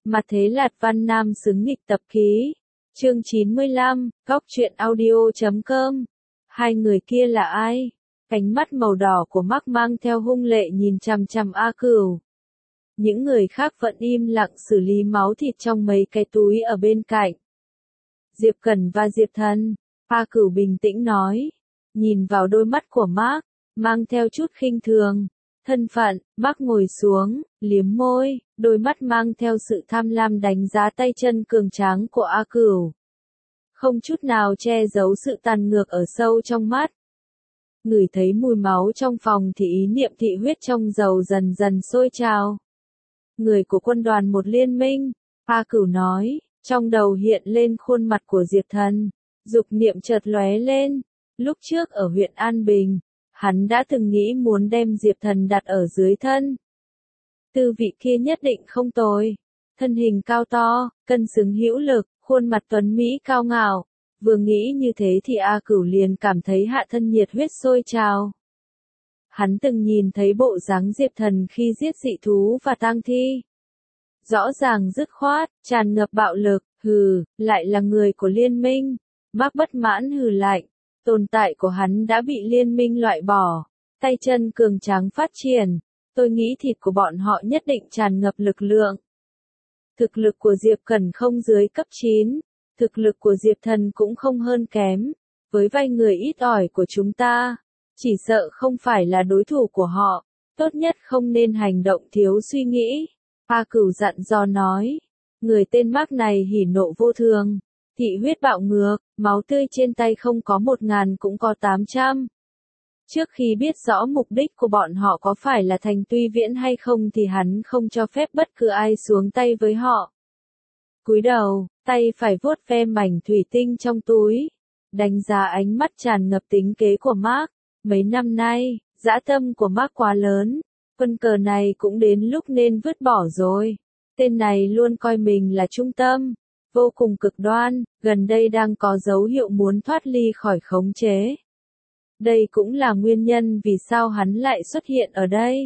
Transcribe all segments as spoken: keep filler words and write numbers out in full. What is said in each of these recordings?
Mặt thế Lạt Văn Nam xứng nghịch tập ký. Chương chín mươi lăm, góc truyện audio chấm com. Hai người kia là ai? Cánh mắt màu đỏ của Mark mang theo hung lệ nhìn chằm chằm A Cửu. Những người khác vẫn im lặng xử lý máu thịt trong mấy cái túi ở bên cạnh. Diệp Cẩn và Diệp Thần, A Cửu bình tĩnh nói. Nhìn vào đôi mắt của Mark, mang theo chút khinh thường. Thân phận, Mark ngồi xuống, liếm môi, đôi mắt mang theo sự tham lam đánh giá tay chân cường tráng của A Cửu. Không chút nào che giấu sự tàn ngược ở sâu trong mắt. Ngửi thấy mùi máu trong phòng thì ý niệm thị huyết trong dầu dần dần sôi trào. Người của quân đoàn một liên minh, A Cửu nói, trong đầu hiện lên khuôn mặt của Diệp Thần, dục niệm chợt lóe lên. Lúc trước ở huyện An Bình, hắn đã từng nghĩ muốn đem Diệp Thần đặt ở dưới thân. Tư vị kia nhất định không tồi. Thân hình cao to, cân xứng hữu lực, khuôn mặt tuấn Mỹ cao ngạo. Vừa nghĩ như thế thì A Cửu liền cảm thấy hạ thân nhiệt huyết sôi trào. Hắn từng nhìn thấy bộ dáng Diệp Thần khi giết dị thú và tang thi. Rõ ràng dứt khoát, tràn ngập bạo lực, hừ, lại là người của liên minh. Mark bất mãn hừ lạnh. Tồn tại của hắn đã bị liên minh loại bỏ, tay chân cường tráng phát triển, tôi nghĩ thịt của bọn họ nhất định tràn ngập lực lượng. Thực lực của Diệp Cẩn không dưới cấp chín, thực lực của Diệp Thần cũng không hơn kém, với vai người ít ỏi của chúng ta, chỉ sợ không phải là đối thủ của họ, tốt nhất không nên hành động thiếu suy nghĩ. A Cửu dặn dò nói, người tên Mark này hỉ nộ vô thường. Thị huyết bạo ngược, máu tươi trên tay không có một ngàn cũng có tám trăm. Trước khi biết rõ mục đích của bọn họ có phải là thành Tuy Viễn hay không thì hắn không cho phép bất cứ ai xuống tay với họ. Cúi đầu, tay phải vuốt ve mảnh thủy tinh trong túi. Đánh giá ánh mắt tràn ngập tính kế của Mark. Mấy năm nay, dã tâm của Mark quá lớn. Quân cờ này cũng đến lúc nên vứt bỏ rồi. Tên này luôn coi mình là trung tâm. Vô cùng cực đoan, gần đây đang có dấu hiệu muốn thoát ly khỏi khống chế. Đây cũng là nguyên nhân vì sao hắn lại xuất hiện ở đây.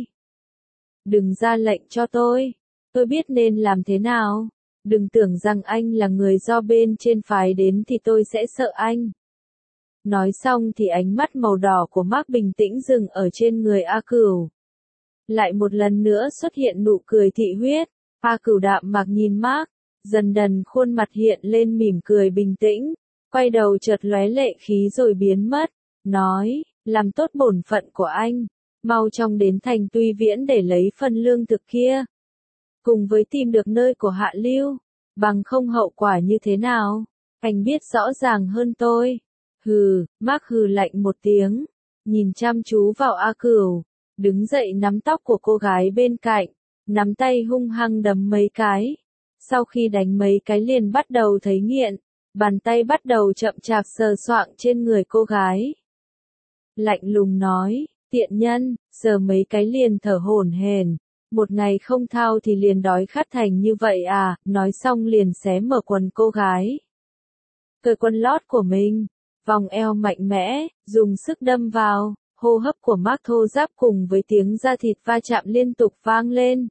Đừng ra lệnh cho tôi, tôi biết nên làm thế nào. Đừng tưởng rằng anh là người do bên trên phái đến thì tôi sẽ sợ anh. Nói xong thì ánh mắt màu đỏ của Mark bình tĩnh dừng ở trên người A Cửu. Lại một lần nữa xuất hiện nụ cười thị huyết, A Cửu đạm mạc nhìn Mark. Dần dần khuôn mặt hiện lên mỉm cười bình tĩnh, quay đầu chợt lóe lệ khí rồi biến mất, nói, làm tốt bổn phận của anh, mau chóng đến thành Tuy Viễn để lấy phần lương thực kia. Cùng với tìm được nơi của Hạ Lưu, bằng không hậu quả như thế nào, anh biết rõ ràng hơn tôi. Hừ, Mark hừ lạnh một tiếng, nhìn chăm chú vào A Cửu, đứng dậy nắm tóc của cô gái bên cạnh, nắm tay hung hăng đấm mấy cái. Sau khi đánh mấy cái liền bắt đầu thấy nghiện, bàn tay bắt đầu chậm chạp sờ soạng trên người cô gái. Lạnh lùng nói, tiện nhân, sờ mấy cái liền thở hổn hển, một ngày không thao thì liền đói khát thành như vậy à, nói xong liền xé mở quần cô gái. Cởi quần lót của mình, vòng eo mạnh mẽ, dùng sức đâm vào, hô hấp của Mark thô ráp cùng với tiếng da thịt va chạm liên tục vang lên.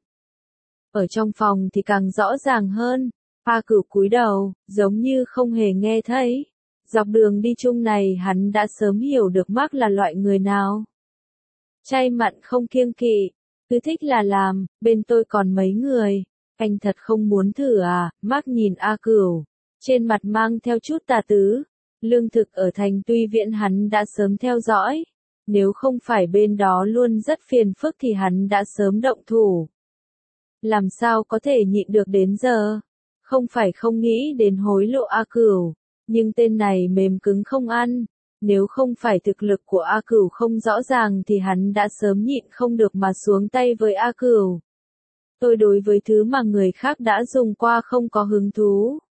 Ở trong phòng thì càng rõ ràng hơn, A Cửu cúi đầu, giống như không hề nghe thấy. Dọc đường đi chung này hắn đã sớm hiểu được Mark là loại người nào. Chay mặn không kiêng kỵ, cứ thích là làm, bên tôi còn mấy người, anh thật không muốn thử à, Mark nhìn A Cửu, trên mặt mang theo chút tà tứ. Lương thực ở thành Tuy Viễn hắn đã sớm theo dõi, nếu không phải bên đó luôn rất phiền phức thì hắn đã sớm động thủ. Làm sao có thể nhịn được đến giờ? Không phải không nghĩ đến hối lộ A Cửu, nhưng tên này mềm cứng không ăn. Nếu không phải thực lực của A Cửu không rõ ràng thì hắn đã sớm nhịn không được mà xuống tay với A Cửu. Tôi đối với thứ mà người khác đã dùng qua không có hứng thú.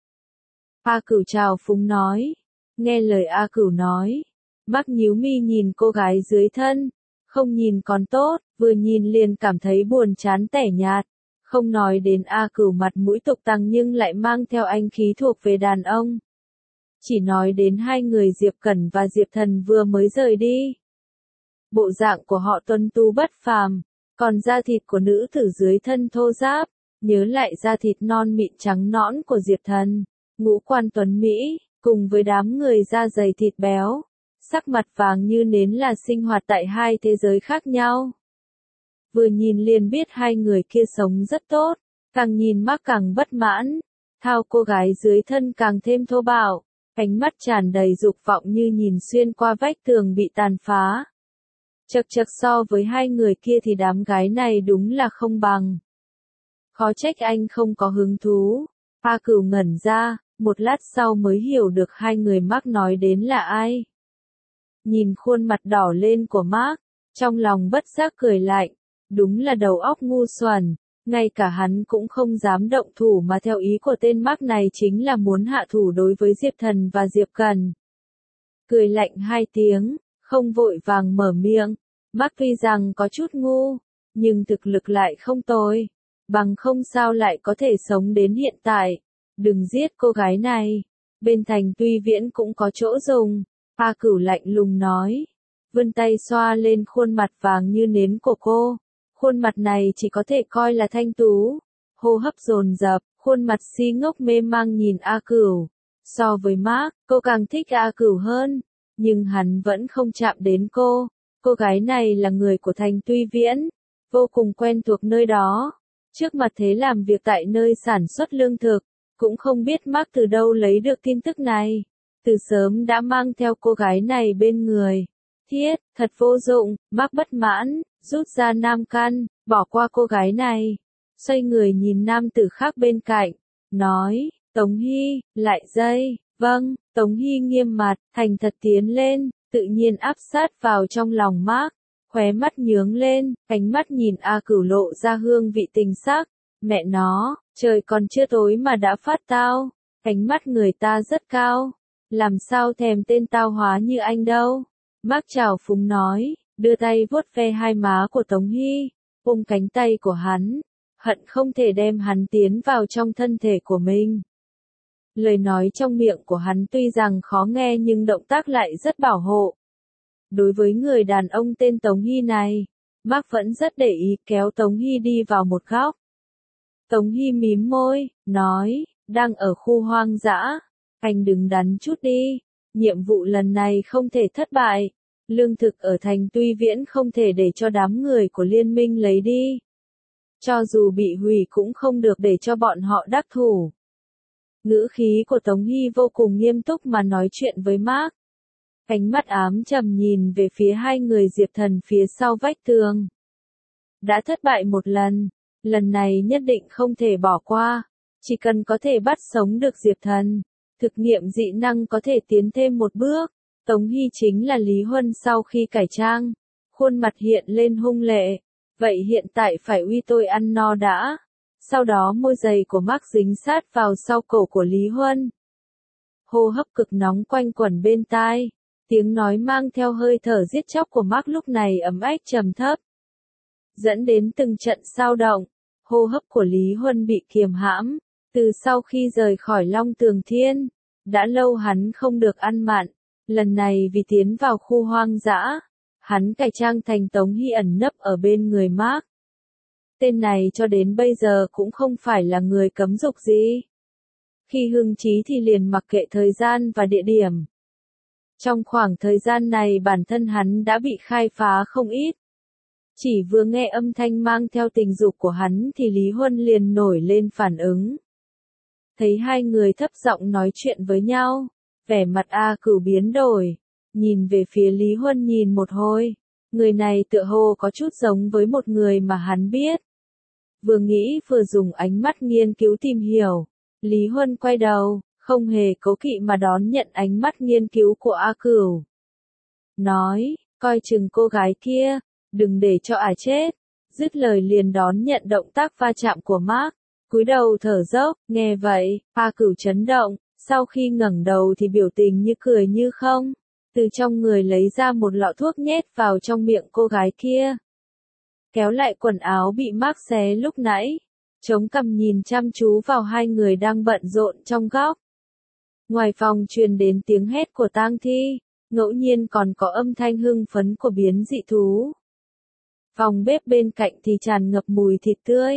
A Cửu chào phúng nói. Nghe lời A Cửu nói, Mark nhíu mi nhìn cô gái dưới thân. Không nhìn còn tốt, vừa nhìn liền cảm thấy buồn chán tẻ nhạt. Không nói đến A Cửu mặt mũi tục tằng nhưng lại mang theo anh khí thuộc về đàn ông. Chỉ nói đến hai người Diệp Cẩn và Diệp Thần vừa mới rời đi. Bộ dạng của họ tuấn tú bất phàm, còn da thịt của nữ tử dưới thân thô ráp, nhớ lại da thịt non mịn trắng nõn của Diệp Thần, ngũ quan tuấn Mỹ, cùng với đám người da dày thịt béo, sắc mặt vàng như nến là sinh hoạt tại hai thế giới khác nhau. Vừa nhìn liền biết hai người kia sống rất tốt, càng nhìn Mark càng bất mãn, thao cô gái dưới thân càng thêm thô bạo, ánh mắt tràn đầy dục vọng như nhìn xuyên qua vách tường bị tàn phá. Chật chật so với hai người kia thì đám gái này đúng là không bằng. Khó trách anh không có hứng thú. A Cửu ngẩn ra, một lát sau mới hiểu được hai người Mark nói đến là ai. Nhìn khuôn mặt đỏ lên của Mark, trong lòng bất giác cười lạnh, đúng là đầu óc ngu xuẩn, ngay cả hắn cũng không dám động thủ mà theo ý của tên Mark này chính là muốn hạ thủ đối với Diệp Thần và Diệp Cần. Cười lạnh hai tiếng, không vội vàng mở miệng, Mark tuy rằng có chút ngu, nhưng thực lực lại không tồi, bằng không sao lại có thể sống đến hiện tại. Đừng giết cô gái này, bên Thành Tuy Viễn cũng có chỗ dùng. A Cửu lạnh lùng nói, vươn tay xoa lên khuôn mặt vàng như nến của cô. Khuôn mặt này chỉ có thể coi là thanh tú, hô hấp dồn dập, khuôn mặt si ngốc mê mang nhìn A Cửu. So với Mark, cô càng thích A Cửu hơn, nhưng hắn vẫn không chạm đến cô. Cô gái này là người của Thành Tuy Viễn, vô cùng quen thuộc nơi đó. Trước mặt thế làm việc tại nơi sản xuất lương thực, cũng không biết Mark từ đâu lấy được tin tức này. Từ sớm đã mang theo cô gái này bên người. Thiết, thật vô dụng, Mark bất mãn, rút ra nam căn, bỏ qua cô gái này. Xoay người nhìn nam tử khác bên cạnh, nói, Tống Hy, lại dây, vâng, Tống Hy nghiêm mặt, thành thật tiến lên, tự nhiên áp sát vào trong lòng Mark, khóe mắt nhướng lên, ánh mắt nhìn A Cửu lộ ra hương vị tình sắc. Mẹ nó, trời còn chưa tối mà đã phát tao, ánh mắt người ta rất cao, làm sao thèm tên tao hóa như anh đâu. Mark trào phúng nói, đưa tay vuốt ve hai má của Tống Hy, ôm cánh tay của hắn, hận không thể đem hắn tiến vào trong thân thể của mình. Lời nói trong miệng của hắn tuy rằng khó nghe nhưng động tác lại rất bảo hộ. Đối với người đàn ông tên Tống Hy này, Mark vẫn rất để ý kéo Tống Hy đi vào một góc. Tống Hy mím môi, nói, đang ở khu hoang dã, anh đừng đắn chút đi, nhiệm vụ lần này không thể thất bại, lương thực ở Thành Tuy Viễn không thể để cho đám người của liên minh lấy đi. Cho dù bị hủy cũng không được để cho bọn họ đắc thủ. Ngữ khí của Tống Hy vô cùng nghiêm túc mà nói chuyện với Mark. Ánh mắt ám trầm nhìn về phía hai người Diệp Thần phía sau vách tường. Đã thất bại một lần, lần này nhất định không thể bỏ qua, chỉ cần có thể bắt sống được Diệp Thần, thực nghiệm dị năng có thể tiến thêm một bước. Tống Hy chính là Lý Huân sau khi cải trang, khuôn mặt hiện lên hung lệ, vậy hiện tại phải uy tôi ăn no đã. Sau đó môi giày của Mark dính sát vào sau cổ của Lý Huân. Hô hấp cực nóng quanh quẩn bên tai, tiếng nói mang theo hơi thở giết chóc của Mark lúc này ấm ách trầm thấp, dẫn đến từng trận xao động. Hô hấp của Lý Huân bị kiềm hãm, từ sau khi rời khỏi Long Tường Thiên, đã lâu hắn không được ăn mặn, lần này vì tiến vào khu hoang dã, hắn cải trang thành Tống Hy ẩn nấp ở bên người Mark. Tên này cho đến bây giờ cũng không phải là người cấm dục gì. Khi hưng trí thì liền mặc kệ thời gian và địa điểm. Trong khoảng thời gian này bản thân hắn đã bị khai phá không ít. Chỉ vừa nghe âm thanh mang theo tình dục của hắn thì Lý Huân liền nổi lên phản ứng. Thấy hai người thấp giọng nói chuyện với nhau, vẻ mặt A Cửu biến đổi, nhìn về phía Lý Huân nhìn một hồi, người này tựa hồ có chút giống với một người mà hắn biết. Vừa nghĩ vừa dùng ánh mắt nghiên cứu tìm hiểu, Lý Huân quay đầu, không hề cố kỵ mà đón nhận ánh mắt nghiên cứu của A Cửu. Nói, coi chừng cô gái kia, đừng để cho ả chết. Dứt lời liền đón nhận động tác va chạm của Mark, cúi đầu thở dốc. Nghe vậy, A Cửu chấn động, sau khi ngẩng đầu thì biểu tình như cười như không, từ trong người lấy ra một lọ thuốc nhét vào trong miệng cô gái kia. Kéo lại quần áo bị Mark xé lúc nãy, chống cằm nhìn chăm chú vào hai người đang bận rộn trong góc. Ngoài phòng truyền đến tiếng hét của tang thi, ngẫu nhiên còn có âm thanh hưng phấn của biến dị thú. Phòng bếp bên cạnh thì tràn ngập mùi thịt tươi,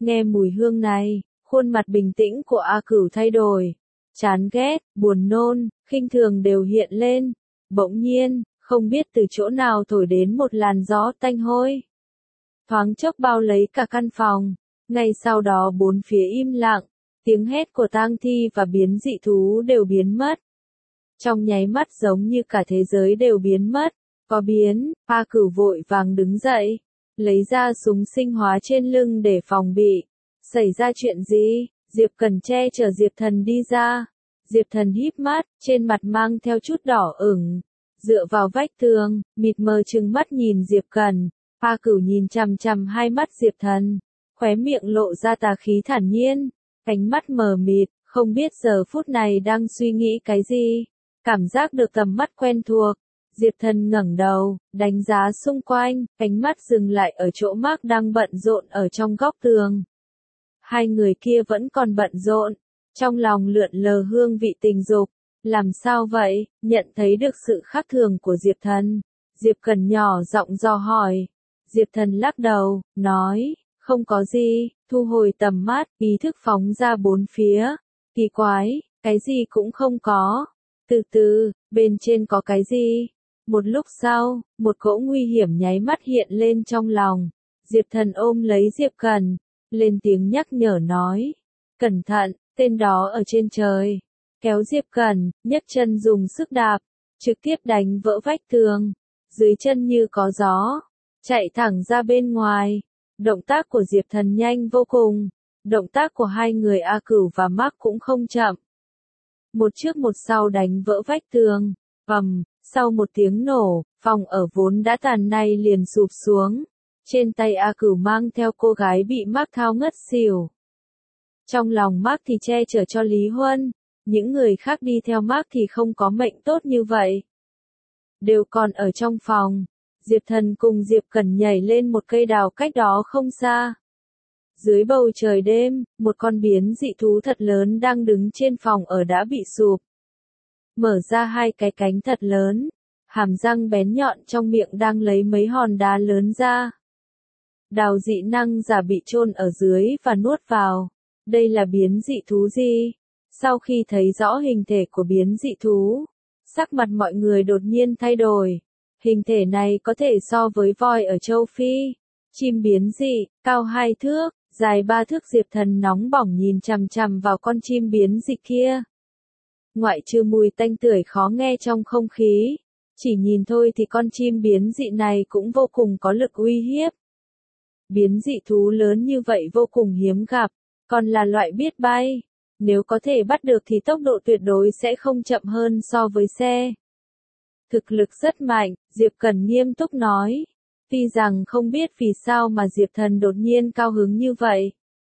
Nghe mùi hương này, khuôn mặt bình tĩnh của A Cửu thay đổi. Chán ghét, buồn nôn, khinh thường đều hiện lên. Bỗng nhiên, không biết từ chỗ nào thổi đến một làn gió tanh hôi. Thoáng chốc bao lấy cả căn phòng. Ngay sau đó bốn phía im lặng, tiếng hét của tang thi và biến dị thú đều biến mất. Trong nháy mắt giống như cả thế giới đều biến mất. Có biến, A Cửu vội vàng đứng dậy, lấy ra súng sinh hóa trên lưng để phòng bị. Xảy ra chuyện gì? Diệp Cần che chở Diệp Thần đi ra. Diệp Thần híp mắt, trên mặt mang theo chút đỏ ửng. Dựa vào vách tường, mịt mờ trừng mắt nhìn Diệp Cần. A Cửu nhìn chằm chằm hai mắt Diệp Thần, khóe miệng lộ ra tà khí thản nhiên, ánh mắt mờ mịt, không biết giờ phút này đang suy nghĩ cái gì. Cảm giác được tầm mắt quen thuộc. Diệp Thần ngẩng đầu, đánh giá xung quanh, ánh mắt dừng lại ở chỗ Mark đang bận rộn ở trong góc tường. Hai người kia vẫn còn bận rộn, trong lòng lượn lờ hương vị tình dục. Làm sao vậy? Nhận thấy được sự khác thường của Diệp Thần. Diệp Cần nhỏ giọng dò hỏi. Diệp Thần lắc đầu, nói, không có gì, thu hồi tầm mắt, ý thức phóng ra bốn phía. Kỳ quái, cái gì cũng không có. Từ từ, bên trên có cái gì? Một lúc sau, một cỗ nguy hiểm nháy mắt hiện lên trong lòng. Diệp Thần ôm lấy Diệp Cần, lên tiếng nhắc nhở nói. Cẩn thận, tên đó ở trên trời. Kéo Diệp Cần, nhấc chân dùng sức đạp, trực tiếp đánh vỡ vách tường. Dưới chân như có gió, chạy thẳng ra bên ngoài. Động tác của Diệp Thần nhanh vô cùng. Động tác của hai người A Cửu và Mark cũng không chậm. Một trước một sau đánh vỡ vách tường. Ầm, sau một tiếng nổ, phòng ở vốn đã tàn này liền sụp xuống. Trên tay A Cửu mang theo cô gái bị Mark thao ngất xỉu. Trong lòng Mark thì che chở cho Lý Huân. Những người khác đi theo Mark thì không có mệnh tốt như vậy. Đều còn ở trong phòng. Diệp Thần cùng Diệp Cẩn nhảy lên một cây đào cách đó không xa. Dưới bầu trời đêm, một con biến dị thú thật lớn đang đứng trên phòng ở đã bị sụp. Mở ra hai cái cánh thật lớn, hàm răng bén nhọn trong miệng đang lấy mấy hòn đá lớn ra. Đào dị năng giả bị chôn ở dưới và nuốt vào. Đây là biến dị thú gì? Sau khi thấy rõ hình thể của biến dị thú, sắc mặt mọi người đột nhiên thay đổi. Hình thể này có thể so với voi ở châu Phi. Chim biến dị, cao hai thước, dài ba thước. Diệp Thần nóng bỏng nhìn chằm chằm vào con chim biến dị kia. Ngoại trừ mùi tanh tưởi khó nghe trong không khí, chỉ nhìn thôi thì con chim biến dị này cũng vô cùng có lực uy hiếp. Biến dị thú lớn như vậy vô cùng hiếm gặp, còn là loại biết bay. Nếu có thể bắt được thì tốc độ tuyệt đối sẽ không chậm hơn so với xe. Thực lực rất mạnh, Diệp Cần nghiêm túc nói. Tuy rằng không biết vì sao mà Diệp Thần đột nhiên cao hứng như vậy.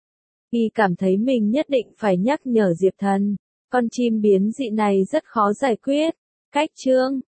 Y cảm thấy mình nhất định phải nhắc nhở Diệp Thần. Con chim biến dị này rất khó giải quyết. Cách chương